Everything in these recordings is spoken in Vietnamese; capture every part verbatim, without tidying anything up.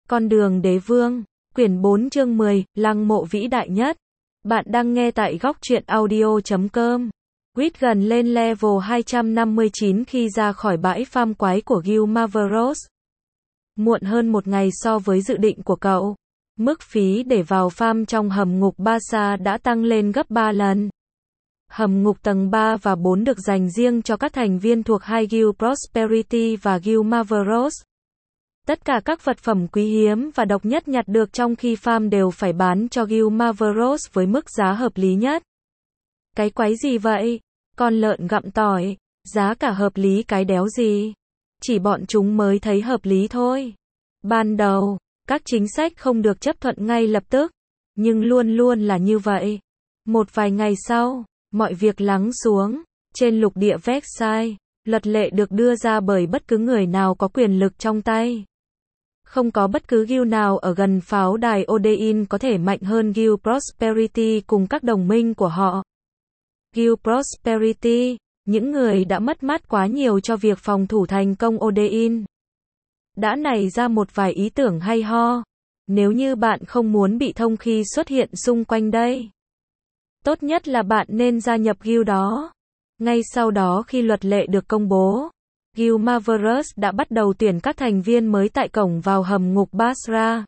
Con đường đế vương, quyển bốn chương mười, lăng mộ vĩ đại nhất. Bạn đang nghe tại góc truyện audio chấm com. Quýt gần lên level hai trăm năm mươi chín khi ra khỏi bãi farm quái của Gil Mavros. Muộn hơn một ngày so với dự định của cậu. Mức phí để vào farm trong hầm ngục Barca đã tăng lên gấp ba lần. Hầm ngục tầng ba và bốn được dành riêng cho các thành viên thuộc hai guild Prosperity và Gil Mavros. Tất cả các vật phẩm quý hiếm và độc nhất nhặt được trong khi farm đều phải bán cho Gil Mavros với mức giá hợp lý nhất. Cái quái gì vậy? Con lợn gặm tỏi. Giá cả hợp lý cái đéo gì? Chỉ bọn chúng mới thấy hợp lý thôi. Ban đầu, các chính sách không được chấp thuận ngay lập tức. Nhưng luôn luôn là như vậy. Một vài ngày sau, mọi việc lắng xuống. Trên lục địa Versailles, luật lệ được đưa ra bởi bất cứ người nào có quyền lực trong tay. Không có bất cứ guild nào ở gần pháo đài Odein có thể mạnh hơn Guild Prosperity cùng các đồng minh của họ. Guild Prosperity, những người đã mất mát quá nhiều cho việc phòng thủ thành công Odein, đã nảy ra một vài ý tưởng hay ho. Nếu như bạn không muốn bị thông khi xuất hiện xung quanh đây, tốt nhất là bạn nên gia nhập guild đó. Ngay sau đó khi luật lệ được công bố, Gil Mavros đã bắt đầu tuyển các thành viên mới tại cổng vào hầm ngục Basra.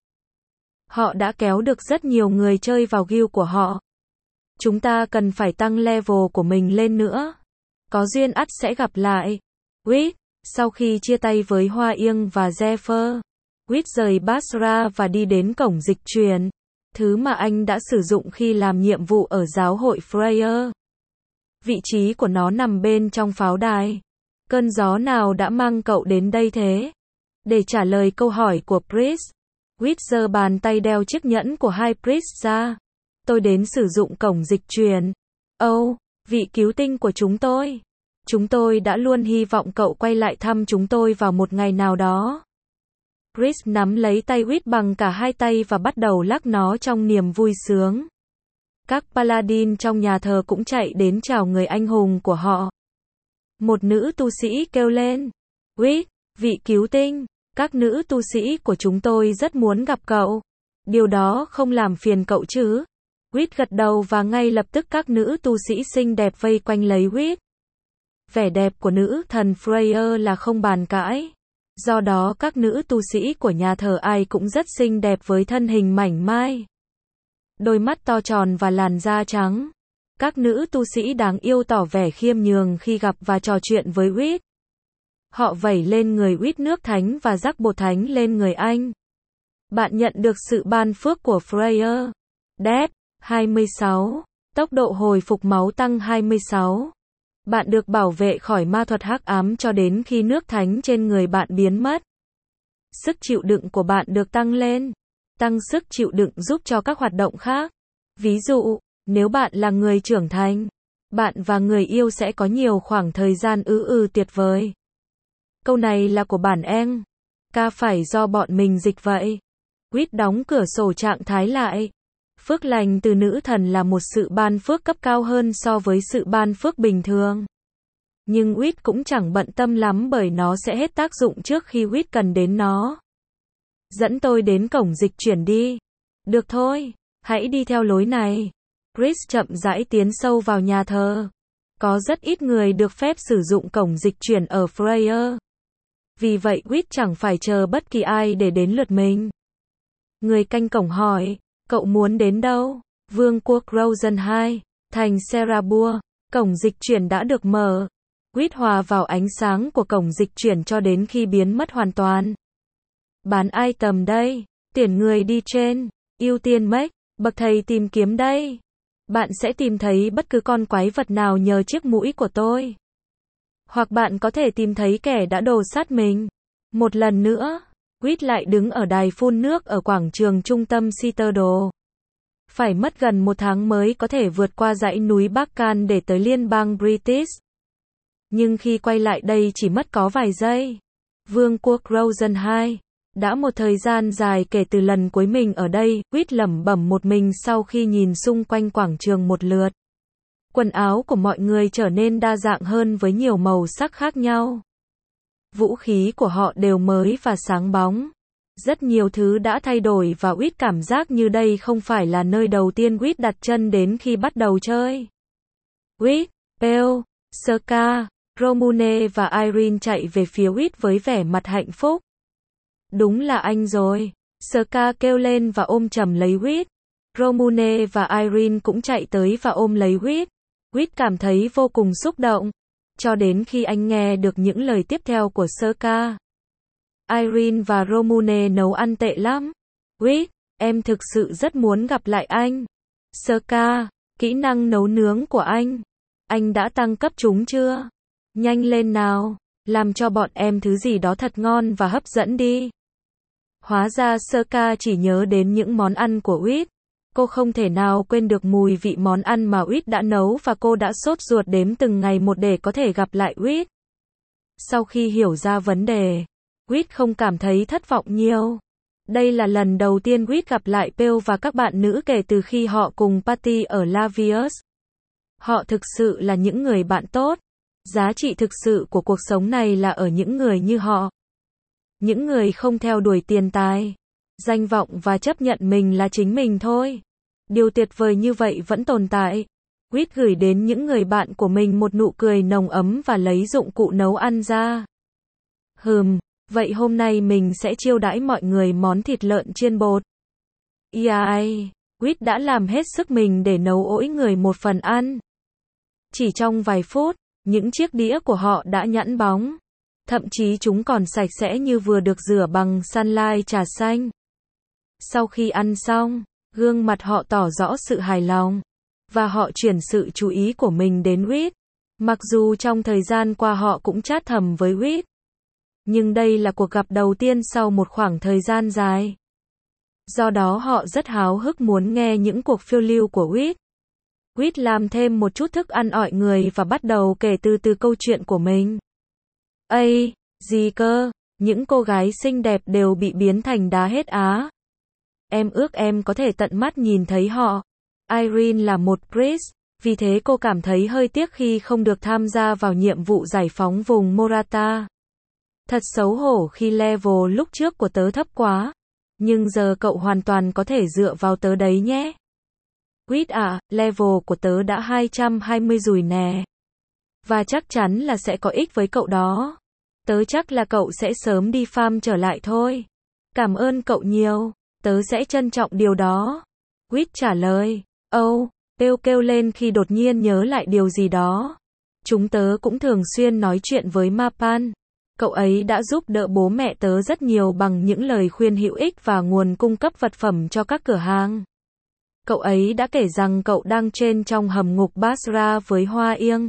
Họ đã kéo được rất nhiều người chơi vào guild của họ. Chúng ta cần phải tăng level của mình lên nữa. Có duyên ắt sẽ gặp lại. Quýt, sau khi chia tay với Hoa Yên và Zephyr, Quýt rời Basra và đi đến cổng dịch chuyển, thứ mà anh đã sử dụng khi làm nhiệm vụ ở giáo hội Freya. Vị trí của nó nằm bên trong pháo đài. Cơn gió nào đã mang cậu đến đây thế? Để trả lời câu hỏi của Priest, Quýt giơ bàn tay đeo chiếc nhẫn của hai Priest ra. Tôi đến sử dụng cổng dịch chuyển. Âu, oh, vị cứu tinh của chúng tôi. Chúng tôi đã luôn hy vọng cậu quay lại thăm chúng tôi vào một ngày nào đó. Priest nắm lấy tay Quýt bằng cả hai tay và bắt đầu lắc nó trong niềm vui sướng. Các paladin trong nhà thờ cũng chạy đến chào người anh hùng của họ. Một nữ tu sĩ kêu lên. Quýt, vị cứu tinh, các nữ tu sĩ của chúng tôi rất muốn gặp cậu. Điều đó không làm phiền cậu chứ? Quýt gật đầu và ngay lập tức các nữ tu sĩ xinh đẹp vây quanh lấy Quýt. Vẻ đẹp của nữ thần Freya là không bàn cãi. Do đó các nữ tu sĩ của nhà thờ ai cũng rất xinh đẹp với thân hình mảnh mai, đôi mắt to tròn và làn da trắng. Các nữ tu sĩ đáng yêu tỏ vẻ khiêm nhường khi gặp và trò chuyện với Quýt. Họ vẩy lên người Quýt nước thánh và rắc bột thánh lên người anh. Bạn nhận được sự ban phước của Freya. Death, hai mươi sáu. Tốc độ hồi phục máu tăng hai mươi sáu. Bạn được bảo vệ khỏi ma thuật hắc ám cho đến khi nước thánh trên người bạn biến mất. Sức chịu đựng của bạn được tăng lên. Tăng sức chịu đựng giúp cho các hoạt động khác. Ví dụ, nếu bạn là người trưởng thành, bạn và người yêu sẽ có nhiều khoảng thời gian ư ư tuyệt vời. Câu này là của bản Eng. Ca phải do bọn mình dịch vậy. Quýt đóng cửa sổ trạng thái lại. Phước lành từ nữ thần là một sự ban phước cấp cao hơn so với sự ban phước bình thường. Nhưng Quýt cũng chẳng bận tâm lắm bởi nó sẽ hết tác dụng trước khi Quýt cần đến nó. Dẫn tôi đến cổng dịch chuyển đi. Được thôi, hãy đi theo lối này. Chris chậm rãi tiến sâu vào nhà thờ. Có rất ít người được phép sử dụng cổng dịch chuyển ở Freya. Vì vậy Quýt chẳng phải chờ bất kỳ ai để đến lượt mình. Người canh cổng hỏi, cậu muốn đến đâu? Vương quốc Rosen hai, thành Serabur. Cổng dịch chuyển đã được mở. Quýt hòa vào ánh sáng của cổng dịch chuyển cho đến khi biến mất hoàn toàn. Bán item đây. Tuyển người đi trên. Ưu tiên make. Bậc thầy tìm kiếm đây. Bạn sẽ tìm thấy bất cứ con quái vật nào nhờ chiếc mũi của tôi. Hoặc bạn có thể tìm thấy kẻ đã đồ sát mình. Một lần nữa, Quýt lại đứng ở đài phun nước ở quảng trường trung tâm Citadel. Phải mất gần một tháng mới có thể vượt qua dãy núi Barcan để tới liên bang British. Nhưng khi quay lại đây chỉ mất có vài giây. Vương quốc Rosen hai. Đã một thời gian dài kể từ lần cuối mình ở đây, Quýt lẩm bẩm một mình sau khi nhìn xung quanh quảng trường một lượt. Quần áo của mọi người trở nên đa dạng hơn với nhiều màu sắc khác nhau. Vũ khí của họ đều mới và sáng bóng. Rất nhiều thứ đã thay đổi và Quýt cảm giác như đây không phải là nơi đầu tiên Quýt đặt chân đến khi bắt đầu chơi. Quýt, Pale, Serka, Romune và Irene chạy về phía Quýt với vẻ mặt hạnh phúc. Đúng là anh rồi. Serka kêu lên và ôm chầm lấy Quýt. Romune và Irene cũng chạy tới và ôm lấy Quýt. Quýt cảm thấy vô cùng xúc động. Cho đến khi anh nghe được những lời tiếp theo của Serka. Irene và Romune nấu ăn tệ lắm. Quýt, em thực sự rất muốn gặp lại anh. Serka, kỹ năng nấu nướng của anh. Anh đã tăng cấp chúng chưa? Nhanh lên nào, làm cho bọn em thứ gì đó thật ngon và hấp dẫn đi. Hóa ra Serka chỉ nhớ đến những món ăn của Quýt. Cô không thể nào quên được mùi vị món ăn mà Quýt đã nấu và cô đã sốt ruột đếm từng ngày một để có thể gặp lại Quýt. Sau khi hiểu ra vấn đề, Quýt không cảm thấy thất vọng nhiều. Đây là lần đầu tiên Quýt gặp lại Pale và các bạn nữ kể từ khi họ cùng party ở Lavius. Họ thực sự là những người bạn tốt. Giá trị thực sự của cuộc sống này là ở những người như họ. Những người không theo đuổi tiền tài, danh vọng và chấp nhận mình là chính mình thôi. Điều tuyệt vời như vậy vẫn tồn tại. Quýt gửi đến những người bạn của mình một nụ cười nồng ấm và lấy dụng cụ nấu ăn ra. Hừm, vậy hôm nay mình sẽ chiêu đãi mọi người món thịt lợn chiên bột. Yai, Quýt đã làm hết sức mình để nấu mỗi người một phần ăn. Chỉ trong vài phút, những chiếc đĩa của họ đã nhẵn bóng. Thậm chí chúng còn sạch sẽ như vừa được rửa bằng sunlight trà xanh. Sau khi ăn xong, gương mặt họ tỏ rõ sự hài lòng. Và họ chuyển sự chú ý của mình đến Quýt. Mặc dù trong thời gian qua họ cũng chat thầm với Quýt. Nhưng đây là cuộc gặp đầu tiên sau một khoảng thời gian dài. Do đó họ rất háo hức muốn nghe những cuộc phiêu lưu của Quýt. Quýt làm thêm một chút thức ăn ọi người và bắt đầu kể từ từ câu chuyện của mình. Ây, gì cơ, những cô gái xinh đẹp đều bị biến thành đá hết á. Em ước em có thể tận mắt nhìn thấy họ. Irene là một priest, vì thế cô cảm thấy hơi tiếc khi không được tham gia vào nhiệm vụ giải phóng vùng Morata. Thật xấu hổ khi level lúc trước của tớ thấp quá. Nhưng giờ cậu hoàn toàn có thể dựa vào tớ đấy nhé. Quýt à, level của tớ đã hai trăm hai mươi rồi nè. Và chắc chắn là sẽ có ích với cậu đó. Tớ chắc là cậu sẽ sớm đi farm trở lại thôi. Cảm ơn cậu nhiều, tớ sẽ trân trọng điều đó. Quýt trả lời. Âu, oh, Pale kêu lên khi đột nhiên nhớ lại điều gì đó. Chúng tớ cũng thường xuyên nói chuyện với Mapan. Cậu ấy đã giúp đỡ bố mẹ tớ rất nhiều bằng những lời khuyên hữu ích và nguồn cung cấp vật phẩm cho các cửa hàng. Cậu ấy đã kể rằng cậu đang trên trong hầm ngục Basra với Hoa Yên.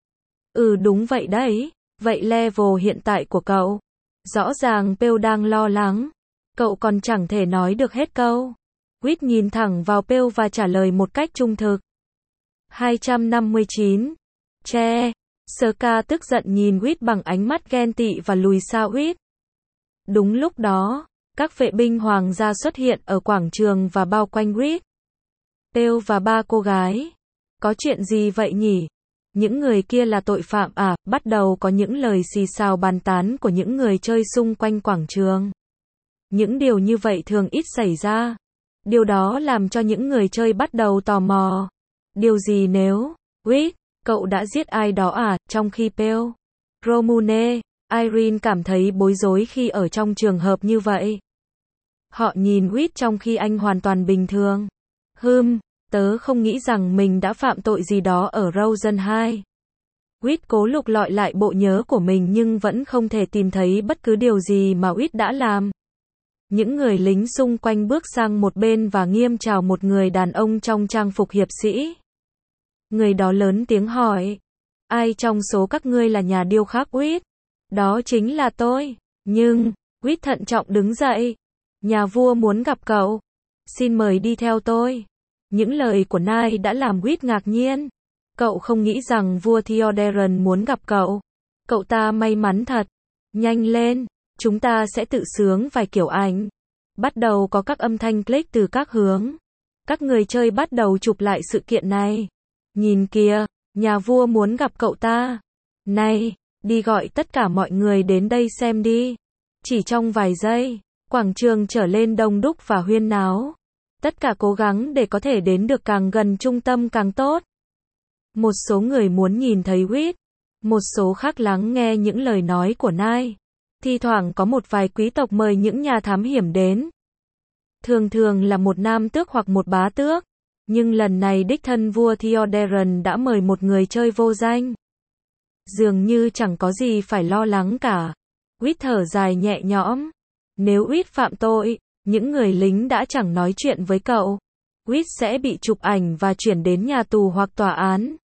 Ừ đúng vậy đấy, vậy level hiện tại của cậu? Rõ ràng Pale đang lo lắng. Cậu còn chẳng thể nói được hết câu. Quýt nhìn thẳng vào Pale và trả lời một cách trung thực. hai trăm năm mươi chín. Che. Serka tức giận nhìn Quýt bằng ánh mắt ghen tị và lùi xa Quýt. Đúng lúc đó, các vệ binh hoàng gia xuất hiện ở quảng trường và bao quanh Quýt. Pale và ba cô gái. Có chuyện gì vậy nhỉ? Những người kia là tội phạm à? Bắt đầu có những lời xì xào bàn tán của những người chơi xung quanh quảng trường. Những điều như vậy thường ít xảy ra. Điều đó làm cho những người chơi bắt đầu tò mò. Điều gì nếu, Quýt, cậu đã giết ai đó à? Trong khi Pale, Romune, Irene cảm thấy bối rối khi ở trong trường hợp như vậy. Họ nhìn Quýt trong khi anh hoàn toàn bình thường. Hừm, tớ không nghĩ rằng mình đã phạm tội gì đó ở Rosen hai. Quýt cố lục lọi lại bộ nhớ của mình nhưng vẫn không thể tìm thấy bất cứ điều gì mà Quýt đã làm. Những người lính xung quanh bước sang một bên và nghiêm chào một người đàn ông trong trang phục hiệp sĩ. Người đó lớn tiếng hỏi. Ai trong số các ngươi là nhà điêu khắc Quýt? Đó chính là tôi. Nhưng, Quýt thận trọng đứng dậy. Nhà vua muốn gặp cậu. Xin mời đi theo tôi. Những lời của Nai đã làm Quýt ngạc nhiên. Cậu không nghĩ rằng vua Theodoran muốn gặp cậu. Cậu ta may mắn thật. Nhanh lên, chúng ta sẽ tự sướng vài kiểu ảnh. Bắt đầu có các âm thanh click từ các hướng. Các người chơi bắt đầu chụp lại sự kiện này. Nhìn kìa, nhà vua muốn gặp cậu ta. Này, đi gọi tất cả mọi người đến đây xem đi. Chỉ trong vài giây, Quảng trường trở lên đông đúc và huyên náo. Tất cả cố gắng để có thể đến được càng gần trung tâm càng tốt. Một số người muốn nhìn thấy Reed, một số khác lắng nghe những lời nói của Nai. Thi thoảng có một vài quý tộc mời những nhà thám hiểm đến. Thường thường là một nam tước hoặc một bá tước. Nhưng lần này đích thân vua Theoderin đã mời một người chơi vô danh. Dường như chẳng có gì phải lo lắng cả. Reed thở dài nhẹ nhõm. Nếu Reed phạm tội, những người lính đã chẳng nói chuyện với cậu. Reed sẽ bị chụp ảnh và chuyển đến nhà tù hoặc tòa án.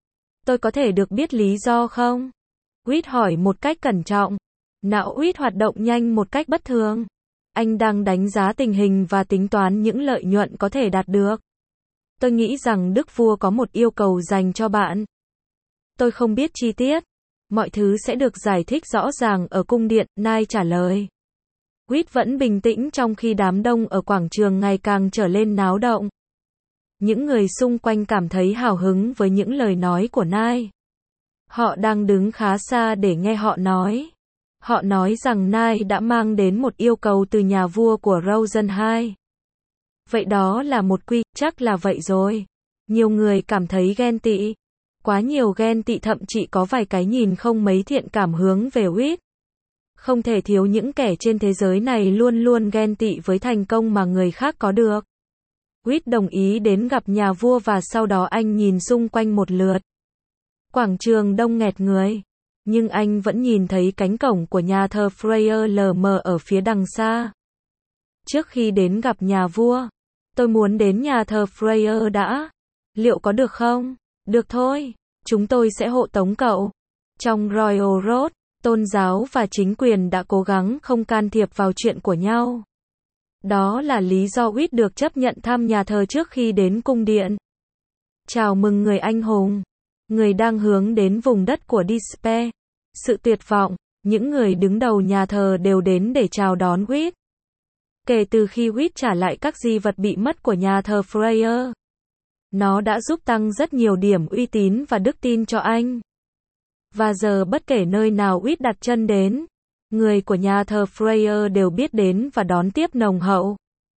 Tôi có thể được biết lý do không? Reed hỏi một cách cẩn trọng. Não Reed hoạt động nhanh một cách bất thường. Anh đang đánh giá tình hình và tính toán những lợi nhuận có thể đạt được. Tôi nghĩ rằng đức vua có một yêu cầu dành cho bạn. Tôi không biết chi tiết. Mọi thứ sẽ được giải thích rõ ràng ở cung điện, Nai trả lời. Reed vẫn bình tĩnh trong khi đám đông ở quảng trường ngày càng trở lên náo động. Những người xung quanh cảm thấy hào hứng với những lời nói của Nai. Họ đang đứng khá xa để nghe họ nói. Họ nói rằng Nai đã mang đến một yêu cầu từ nhà vua của Rosen hai. Vậy đó là một quy, chắc là vậy rồi. Nhiều người cảm thấy ghen tị. Quá nhiều ghen tị, thậm chí có vài cái nhìn không mấy thiện cảm hướng về Reed. Không thể thiếu những kẻ trên thế giới này luôn luôn ghen tị với thành công mà người khác có được. Reed đồng ý đến gặp nhà vua và sau đó anh nhìn xung quanh một lượt. Quảng trường đông nghẹt người. Nhưng anh vẫn nhìn thấy cánh cổng của nhà thờ Freya lờ mờ ở phía đằng xa. Trước khi đến gặp nhà vua, tôi muốn đến nhà thờ Freya đã. Liệu có được không? Được thôi. Chúng tôi sẽ hộ tống cậu. Trong Royal Road, tôn giáo và chính quyền đã cố gắng không can thiệp vào chuyện của nhau. Đó là lý do Reed được chấp nhận thăm nhà thờ trước khi đến cung điện. Chào mừng người anh hùng. Người đang hướng đến vùng đất của Despair. Sự tuyệt vọng. Những người đứng đầu nhà thờ đều đến để chào đón Reed. Kể từ khi Reed trả lại các di vật bị mất của nhà thờ Freya, nó đã giúp tăng rất nhiều điểm uy tín và đức tin cho anh. Và giờ bất kể nơi nào Reed đặt chân đến, người của nhà thờ Freya đều biết đến và đón tiếp nồng hậu.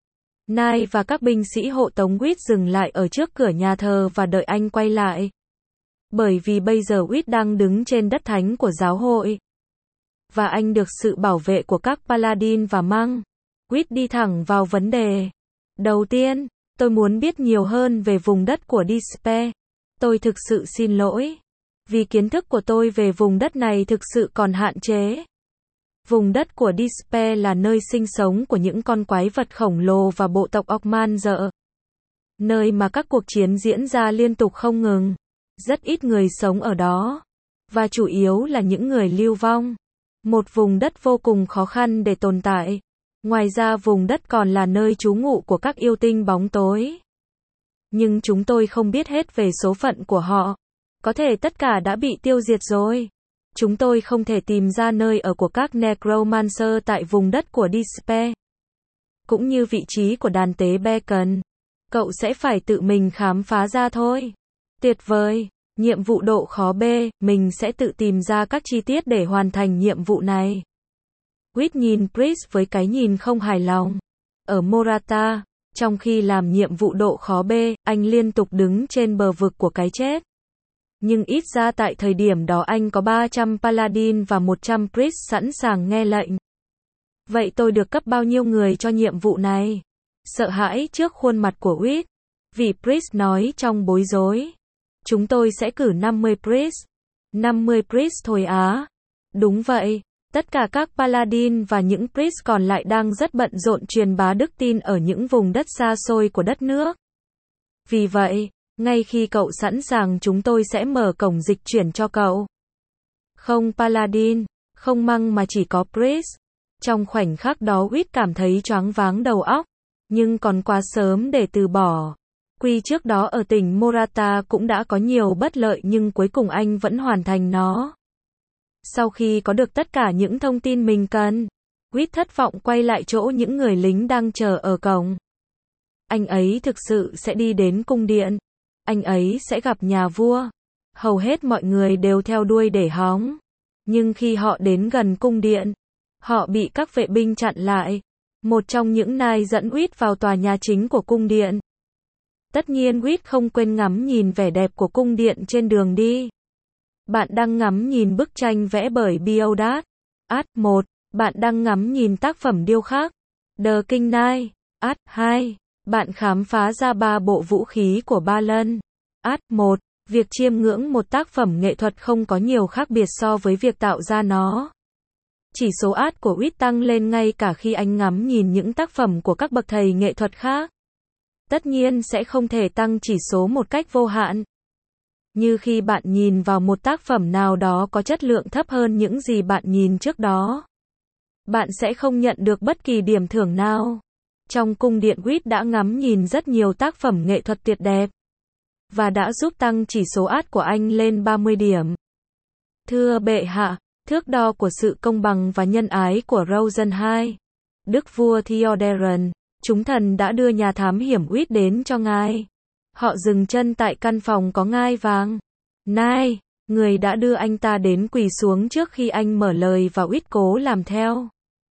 Nai và các binh sĩ hộ tống Reed dừng lại ở trước cửa nhà thờ và đợi anh quay lại. Bởi vì bây giờ Reed đang đứng trên đất thánh của giáo hội. Và anh được sự bảo vệ của các paladin và monk. Reed đi thẳng vào vấn đề. Đầu tiên, tôi muốn biết nhiều hơn về vùng đất của Despair. Tôi thực sự xin lỗi. Vì kiến thức của tôi về vùng đất này thực sự còn hạn chế. Vùng đất của Despair là nơi sinh sống của những con quái vật khổng lồ và bộ tộc Orcman dợ. Nơi mà các cuộc chiến diễn ra liên tục không ngừng. Rất ít người sống ở đó. Và chủ yếu là những người lưu vong. Một vùng đất vô cùng khó khăn để tồn tại. Ngoài ra vùng đất còn là nơi trú ngụ của các yêu tinh bóng tối. Nhưng chúng tôi không biết hết về số phận của họ. Có thể tất cả đã bị tiêu diệt rồi. Chúng tôi không thể tìm ra nơi ở của các Necromancer tại vùng đất của Despair. Cũng như vị trí của đàn tế Beacon. Cậu sẽ phải tự mình khám phá ra thôi. Tuyệt vời. Nhiệm vụ độ khó B, mình sẽ tự tìm ra các chi tiết để hoàn thành nhiệm vụ này. Reed nhìn Priest với cái nhìn không hài lòng. Ở Morata, trong khi làm nhiệm vụ độ khó B, anh liên tục đứng trên bờ vực của cái chết. Nhưng ít ra tại thời điểm đó anh có ba trăm paladin và một trăm priest sẵn sàng nghe lệnh. Vậy tôi được cấp bao nhiêu người cho nhiệm vụ này? Sợ hãi trước khuôn mặt của Reed. Vị priest nói trong bối rối. Chúng tôi sẽ cử năm mươi priest. năm mươi priest thôi á. Đúng vậy. Tất cả các paladin và những priest còn lại đang rất bận rộn truyền bá đức tin ở những vùng đất xa xôi của đất nước. Vì vậy, ngay khi cậu sẵn sàng chúng tôi sẽ mở cổng dịch chuyển cho cậu. Không paladin, không monk mà chỉ có priest. Trong khoảnh khắc đó Reed cảm thấy choáng váng đầu óc. Nhưng còn quá sớm để từ bỏ. Quy trước đó ở tỉnh Morata cũng đã có nhiều bất lợi nhưng cuối cùng anh vẫn hoàn thành nó. Sau khi có được tất cả những thông tin mình cần, Reed thất vọng quay lại chỗ những người lính đang chờ ở cổng. Anh ấy thực sự sẽ đi đến cung điện. Anh ấy sẽ gặp nhà vua. Hầu hết mọi người đều theo đuôi để hóng. Nhưng khi họ đến gần cung điện, họ bị các vệ binh chặn lại. một trong những nai dẫn Whit vào tòa nhà chính của cung điện. Tất nhiên Whit không quên ngắm nhìn vẻ đẹp của cung điện trên đường đi. Bạn đang ngắm nhìn bức tranh vẽ bởi Biodat. Art một. Bạn đang ngắm nhìn tác phẩm điêu khắc The King Knight. Art hai. Bạn khám phá ra ba bộ vũ khí của Ba Lân. Art một. Việc chiêm ngưỡng một tác phẩm nghệ thuật không có nhiều khác biệt so với việc tạo ra nó. Chỉ số art của Whit tăng lên ngay cả khi anh ngắm nhìn những tác phẩm của các bậc thầy nghệ thuật khác. Tất nhiên sẽ không thể tăng chỉ số một cách vô hạn. Như khi bạn nhìn vào một tác phẩm nào đó có chất lượng thấp hơn những gì bạn nhìn trước đó, bạn sẽ không nhận được bất kỳ điểm thưởng nào. Trong cung điện Whit đã ngắm nhìn rất nhiều tác phẩm nghệ thuật tuyệt đẹp, và đã giúp tăng chỉ số art của anh lên ba mươi điểm. Thưa bệ hạ, thước đo của sự công bằng và nhân ái của Rosen hai. Đức vua Theoderin, chúng thần đã đưa nhà thám hiểm Whit đến cho ngài. Họ dừng chân tại căn phòng có ngai vàng. Nai, người đã đưa anh ta đến quỳ xuống trước khi anh mở lời và Whit cố làm theo.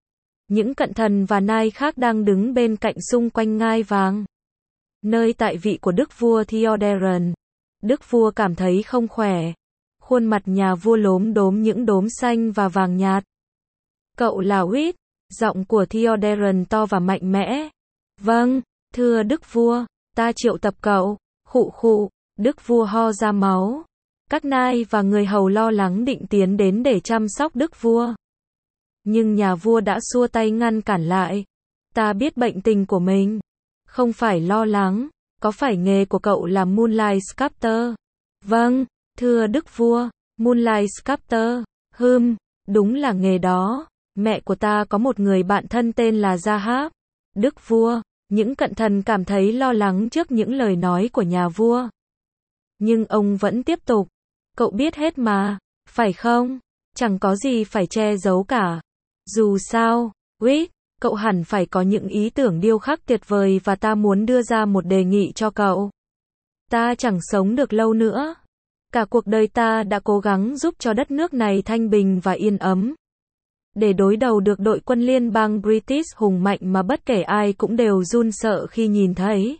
Những cận thần và nai khác đang đứng bên cạnh xung quanh ngai vàng, nơi tại vị của đức vua Theoderin. Đức vua cảm thấy không khỏe. Khuôn mặt nhà vua lốm đốm những đốm xanh và vàng nhạt. Cậu là Whit. Giọng của Theoderin to và mạnh mẽ. Vâng, thưa đức vua, ta triệu tập cậu. Khụ khụ, đức vua ho ra máu. Các nai và người hầu lo lắng định tiến đến để chăm sóc đức vua. Nhưng nhà vua đã xua tay ngăn cản lại. Ta biết bệnh tình của mình. Không phải lo lắng. Có phải nghề của cậu là Moonlight Sculptor? Vâng, thưa đức vua, Moonlight Sculptor. Hừm, đúng là nghề đó. Mẹ của ta có một người bạn thân tên là Zahab. Đức vua, những cận thần cảm thấy lo lắng trước những lời nói của nhà vua. Nhưng ông vẫn tiếp tục. Cậu biết hết mà, phải không? Chẳng có gì phải che giấu cả. Dù sao, Whit, cậu hẳn phải có những ý tưởng điêu khắc tuyệt vời và ta muốn đưa ra một đề nghị cho cậu. Ta chẳng sống được lâu nữa. Cả cuộc đời ta đã cố gắng giúp cho đất nước này thanh bình và yên ấm. Để đối đầu được đội quân liên bang British hùng mạnh mà bất kể ai cũng đều run sợ khi nhìn thấy.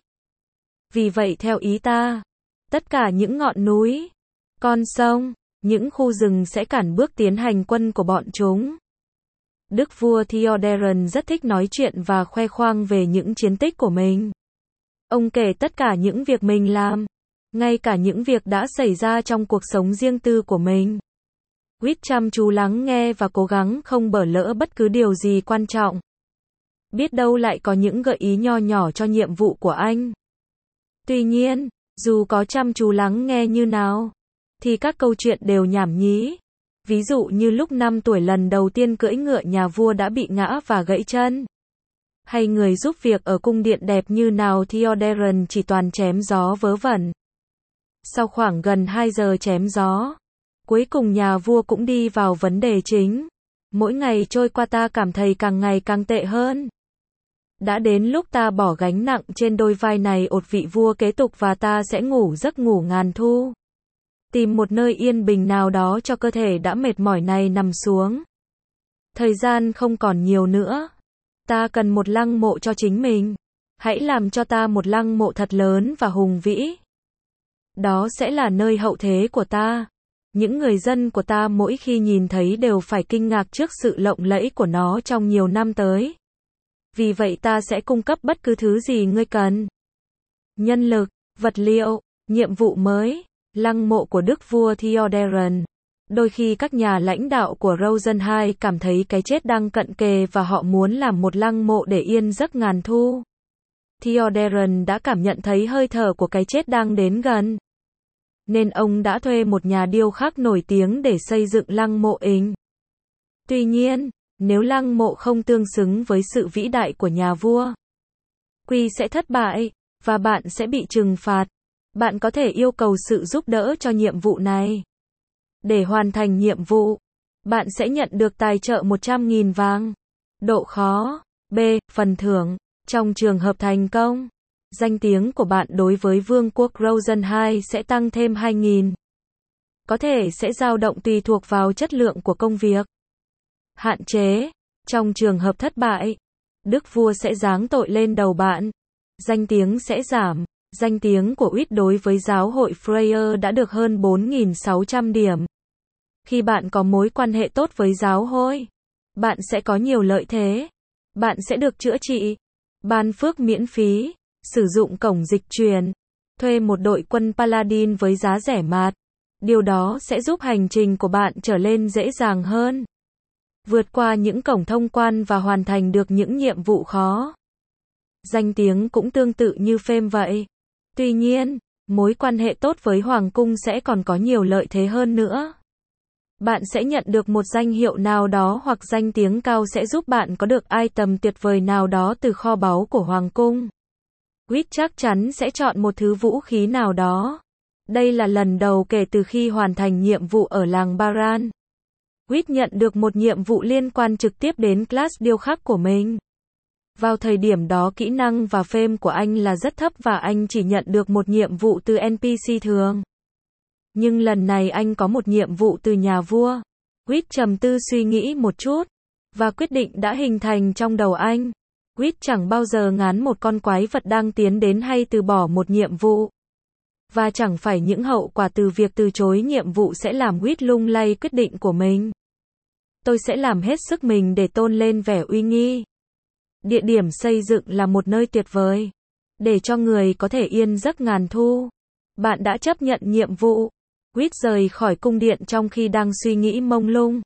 Vì vậy theo ý ta, tất cả những ngọn núi, con sông, những khu rừng sẽ cản bước tiến hành quân của bọn chúng. Đức vua Theoderin rất thích nói chuyện và khoe khoang về những chiến tích của mình. Ông kể tất cả những việc mình làm, ngay cả những việc đã xảy ra trong cuộc sống riêng tư của mình. Whit chăm chú lắng nghe và cố gắng không bỏ lỡ bất cứ điều gì quan trọng. Biết đâu lại có những gợi ý nho nhỏ cho nhiệm vụ của anh. Tuy nhiên, dù có chăm chú lắng nghe như nào, thì các câu chuyện đều nhảm nhí. Ví dụ như lúc năm tuổi lần đầu tiên cưỡi ngựa nhà vua đã bị ngã và gãy chân. Hay người giúp việc ở cung điện đẹp như nào Theoderin chỉ toàn chém gió vớ vẩn. Sau khoảng gần hai giờ chém gió, cuối cùng nhà vua cũng đi vào vấn đề chính. Mỗi ngày trôi qua ta cảm thấy càng ngày càng tệ hơn. Đã đến lúc ta bỏ gánh nặng trên đôi vai này ột vị vua kế tục và ta sẽ ngủ giấc ngủ ngàn thu. Tìm một nơi yên bình nào đó cho cơ thể đã mệt mỏi này nằm xuống. Thời gian không còn nhiều nữa. Ta cần một lăng mộ cho chính mình. Hãy làm cho ta một lăng mộ thật lớn và hùng vĩ. Đó sẽ là nơi hậu thế của ta. Những người dân của ta mỗi khi nhìn thấy đều phải kinh ngạc trước sự lộng lẫy của nó trong nhiều năm tới. Vì vậy ta sẽ cung cấp bất cứ thứ gì ngươi cần. Nhân lực, vật liệu, nhiệm vụ mới, lăng mộ của đức vua Theoderin. Đôi khi các nhà lãnh đạo của Rosen hai cảm thấy cái chết đang cận kề và họ muốn làm một lăng mộ để yên giấc ngàn thu. Theoderin đã cảm nhận thấy hơi thở của cái chết đang đến gần. Nên ông đã thuê một nhà điêu khắc nổi tiếng để xây dựng lăng mộ ình. Tuy nhiên, nếu lăng mộ không tương xứng với sự vĩ đại của nhà vua, Quy sẽ thất bại, và bạn sẽ bị trừng phạt. Bạn có thể yêu cầu sự giúp đỡ cho nhiệm vụ này. Để hoàn thành nhiệm vụ, bạn sẽ nhận được tài trợ một trăm nghìn vàng. Độ khó. B. Phần thưởng. Trong trường hợp thành công, danh tiếng của bạn đối với Vương quốc Rosen hai sẽ tăng thêm hai nghìn. Có thể sẽ dao động tùy thuộc vào chất lượng của công việc. Hạn chế. Trong trường hợp thất bại, đức vua sẽ giáng tội lên đầu bạn. Danh tiếng sẽ giảm. Danh tiếng của Whit đối với giáo hội Freya đã được hơn bốn nghìn sáu trăm điểm. Khi bạn có mối quan hệ tốt với giáo hội, bạn sẽ có nhiều lợi thế. Bạn sẽ được chữa trị, ban phước miễn phí, sử dụng cổng dịch truyền, thuê một đội quân Paladin với giá rẻ mạt. Điều đó sẽ giúp hành trình của bạn trở nên dễ dàng hơn. Vượt qua những cổng thông quan và hoàn thành được những nhiệm vụ khó. Danh tiếng cũng tương tự như Fame vậy. Tuy nhiên, mối quan hệ tốt với Hoàng cung sẽ còn có nhiều lợi thế hơn nữa. Bạn sẽ nhận được một danh hiệu nào đó hoặc danh tiếng cao sẽ giúp bạn có được item tuyệt vời nào đó từ kho báu của Hoàng cung. Whit chắc chắn sẽ chọn một thứ vũ khí nào đó. Đây là lần đầu kể từ khi hoàn thành nhiệm vụ ở làng Baran. Whit nhận được một nhiệm vụ liên quan trực tiếp đến class điêu khắc của mình. Vào thời điểm đó kỹ năng và fame của anh là rất thấp và anh chỉ nhận được một nhiệm vụ từ en pê xê thường. Nhưng lần này anh có một nhiệm vụ từ nhà vua. Whit trầm tư suy nghĩ một chút, và quyết định đã hình thành trong đầu anh. Whit chẳng bao giờ ngán một con quái vật đang tiến đến hay từ bỏ một nhiệm vụ. Và chẳng phải những hậu quả từ việc từ chối nhiệm vụ sẽ làm Whit lung lay quyết định của mình. Tôi sẽ làm hết sức mình để tôn lên vẻ uy nghi. Địa điểm xây dựng là một nơi tuyệt vời, để cho người có thể yên giấc ngàn thu. Bạn đã chấp nhận nhiệm vụ. Whit rời khỏi cung điện trong khi đang suy nghĩ mông lung.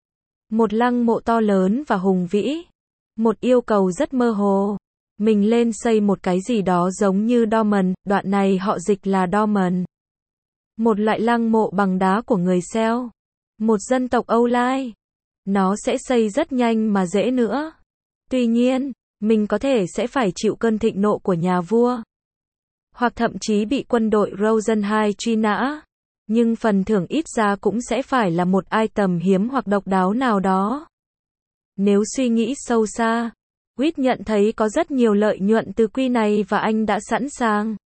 Một lăng mộ to lớn và hùng vĩ. Một yêu cầu rất mơ hồ. Mình lên xây một cái gì đó giống như Dorman, đoạn này họ dịch là Dorman. Một loại lăng mộ bằng đá của người Celt. Một dân tộc Âu Lai. Nó sẽ xây rất nhanh mà dễ nữa. Tuy nhiên, mình có thể sẽ phải chịu cơn thịnh nộ của nhà vua. Hoặc thậm chí bị quân đội Rosenheim truy nã. Nhưng phần thưởng ít ra cũng sẽ phải là một item hiếm hoặc độc đáo nào đó. Nếu suy nghĩ sâu xa, Whit nhận thấy có rất nhiều lợi nhuận từ quy này và anh đã sẵn sàng.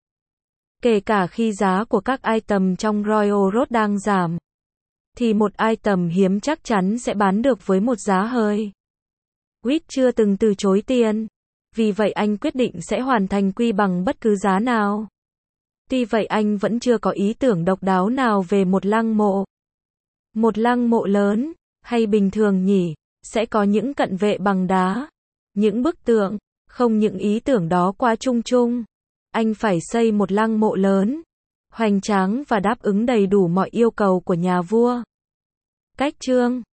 Kể cả khi giá của các item trong Royal Road đang giảm, thì một item hiếm chắc chắn sẽ bán được với một giá hời. Whit chưa từng từ chối tiền, vì vậy anh quyết định sẽ hoàn thành quy bằng bất cứ giá nào. Tuy vậy anh vẫn chưa có ý tưởng độc đáo nào về một lăng mộ. Một lăng mộ lớn, hay bình thường nhỉ, sẽ có những cận vệ bằng đá, những bức tượng, không những ý tưởng đó quá chung chung. Anh phải xây một lăng mộ lớn, hoành tráng và đáp ứng đầy đủ mọi yêu cầu của nhà vua. Cách chương